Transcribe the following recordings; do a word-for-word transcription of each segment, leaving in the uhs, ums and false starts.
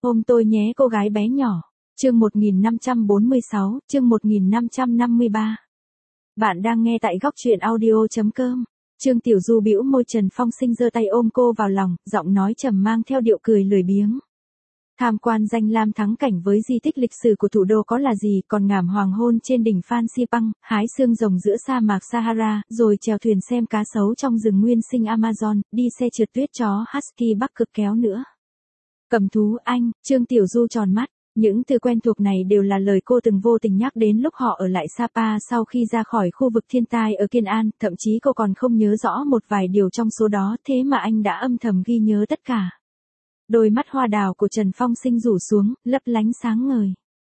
Ôm tôi nhé cô gái bé nhỏ. Chương một nghìn năm trăm bốn mươi sáu, chương một nghìn năm trăm năm mươi ba. Bạn đang nghe tại góc truyện audio chấm com. Trương Tiểu Du bĩu môi, Trần Phong Sinh giơ tay ôm cô vào lòng, giọng nói trầm mang theo điệu cười lười biếng. Tham quan danh lam thắng cảnh với di tích lịch sử của thủ đô có là gì, còn ngảm hoàng hôn trên đỉnh Phan Xipang, hái xương rồng giữa sa mạc Sahara, rồi chèo thuyền xem cá sấu trong rừng nguyên sinh Amazon, đi xe trượt tuyết chó Husky Bắc Cực kéo nữa. Cầm thú anh, Trương Tiểu Du tròn mắt. Những từ quen thuộc này đều là lời cô từng vô tình nhắc đến lúc họ ở lại Sapa sau khi ra khỏi khu vực thiên tai ở Kiên An, thậm chí cô còn không nhớ rõ một vài điều trong số đó, thế mà anh đã âm thầm ghi nhớ tất cả. Đôi mắt hoa đào của Trần Phong Sinh rủ xuống, lấp lánh sáng ngời.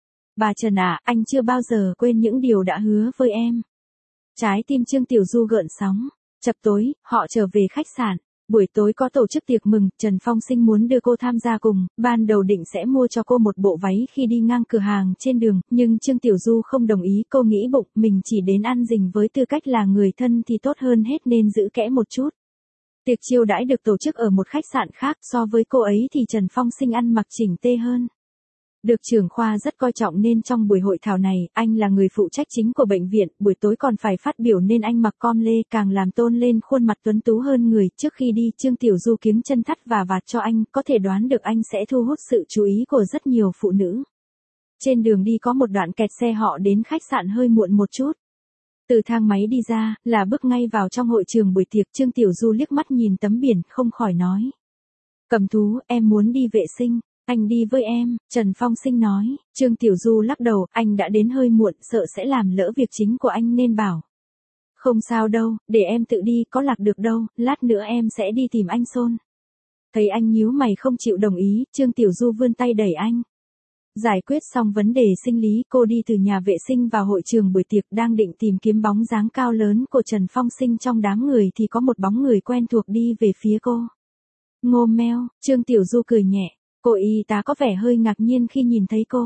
Bà Trần à, anh chưa bao giờ quên những điều đã hứa với em. Trái tim Trương Tiểu Du gợn sóng. Chập tối, họ trở về khách sạn. Buổi tối có tổ chức tiệc mừng, Trần Phong Sinh muốn đưa cô tham gia cùng, ban đầu định sẽ mua cho cô một bộ váy khi đi ngang cửa hàng trên đường, nhưng Trương Tiểu Du không đồng ý, cô nghĩ bụng mình chỉ đến ăn dình với tư cách là người thân thì tốt hơn hết nên giữ kẽ một chút. Tiệc chiêu đãi được tổ chức ở một khách sạn khác, so với cô ấy thì Trần Phong Sinh ăn mặc chỉnh tê hơn. Được trưởng khoa rất coi trọng nên trong buổi hội thảo này, anh là người phụ trách chính của bệnh viện, buổi tối còn phải phát biểu nên anh mặc com lê càng làm tôn lên khuôn mặt tuấn tú hơn người. Trước khi đi, Trương Tiểu Du kiếng chân thắt và vạt cho anh, có thể đoán được anh sẽ thu hút sự chú ý của rất nhiều phụ nữ. Trên đường đi có một đoạn kẹt xe, họ đến khách sạn hơi muộn một chút. Từ thang máy đi ra, là bước ngay vào trong hội trường buổi tiệc. Trương Tiểu Du liếc mắt nhìn tấm biển, không khỏi nói. Cầm thú, em muốn đi vệ sinh. Anh đi với em, Trần Phong Sinh nói. Trương Tiểu Du lắc đầu, anh đã đến hơi muộn, sợ sẽ làm lỡ việc chính của anh nên bảo. Không sao đâu, để em tự đi, có lạc được đâu, lát nữa em sẽ đi tìm anh Sôn. Thấy anh nhíu mày không chịu đồng ý, Trương Tiểu Du vươn tay đẩy anh. Giải quyết xong vấn đề sinh lý, cô đi từ nhà vệ sinh vào hội trường buổi tiệc, đang định tìm kiếm bóng dáng cao lớn của Trần Phong Sinh trong đám người thì có một bóng người quen thuộc đi về phía cô. Ngô Meo, Trương Tiểu Du cười nhẹ. Cô y tá có vẻ hơi ngạc nhiên khi nhìn thấy cô.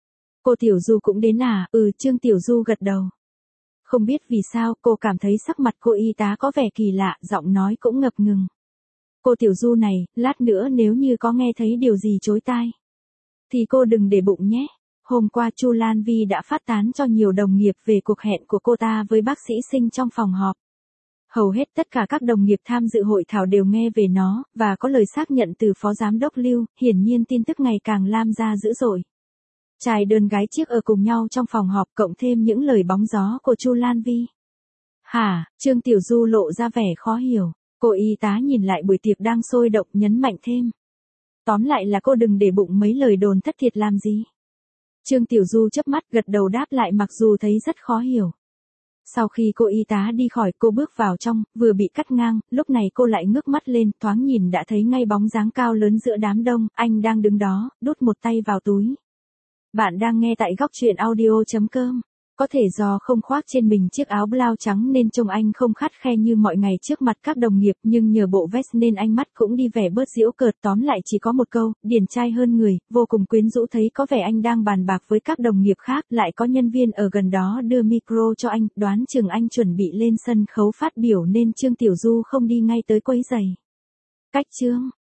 Cô Tiểu Du cũng đến à? Ừ, Trương Tiểu Du gật đầu. Không biết vì sao, cô cảm thấy sắc mặt cô y tá có vẻ kỳ lạ, giọng nói cũng ngập ngừng. Cô Tiểu Du này, lát nữa nếu như có nghe thấy điều gì chối tai, thì cô đừng để bụng nhé. Hôm qua Chu Lan Vi đã phát tán cho nhiều đồng nghiệp về cuộc hẹn của cô ta với bác sĩ Sinh trong phòng họp. Hầu hết tất cả các đồng nghiệp tham dự hội thảo đều nghe về nó, và có lời xác nhận từ Phó Giám đốc Lưu, hiển nhiên tin tức ngày càng lan ra dữ dội. Trai đơn gái chiếc ở cùng nhau trong phòng họp, cộng thêm những lời bóng gió của Chu Lan Vi. Hả, Trương Tiểu Du lộ ra vẻ khó hiểu, cô y tá nhìn lại buổi tiệc đang sôi động, nhấn mạnh thêm. Tóm lại là cô đừng để bụng mấy lời đồn thất thiệt làm gì. Trương Tiểu Du chớp mắt gật đầu đáp lại mặc dù thấy rất khó hiểu. Sau khi cô y tá đi khỏi, cô bước vào trong, vừa bị cắt ngang, lúc này cô lại ngước mắt lên, thoáng nhìn đã thấy ngay bóng dáng cao lớn giữa đám đông, anh đang đứng đó, đút một tay vào túi. Bạn đang nghe tại góc truyện audio chấm com. Có thể do không khoác trên mình chiếc áo blau trắng nên trông anh không khắt khe như mọi ngày trước mặt các đồng nghiệp, nhưng nhờ bộ vest nên anh mắt cũng đi vẻ bớt giễu cợt, tóm lại chỉ có một câu, điển trai hơn người, vô cùng quyến rũ. Thấy có vẻ anh đang bàn bạc với các đồng nghiệp khác, lại có nhân viên ở gần đó đưa micro cho anh, đoán chừng anh chuẩn bị lên sân khấu phát biểu nên Trương Tiểu Du không đi ngay tới quấy giày. Cách Trương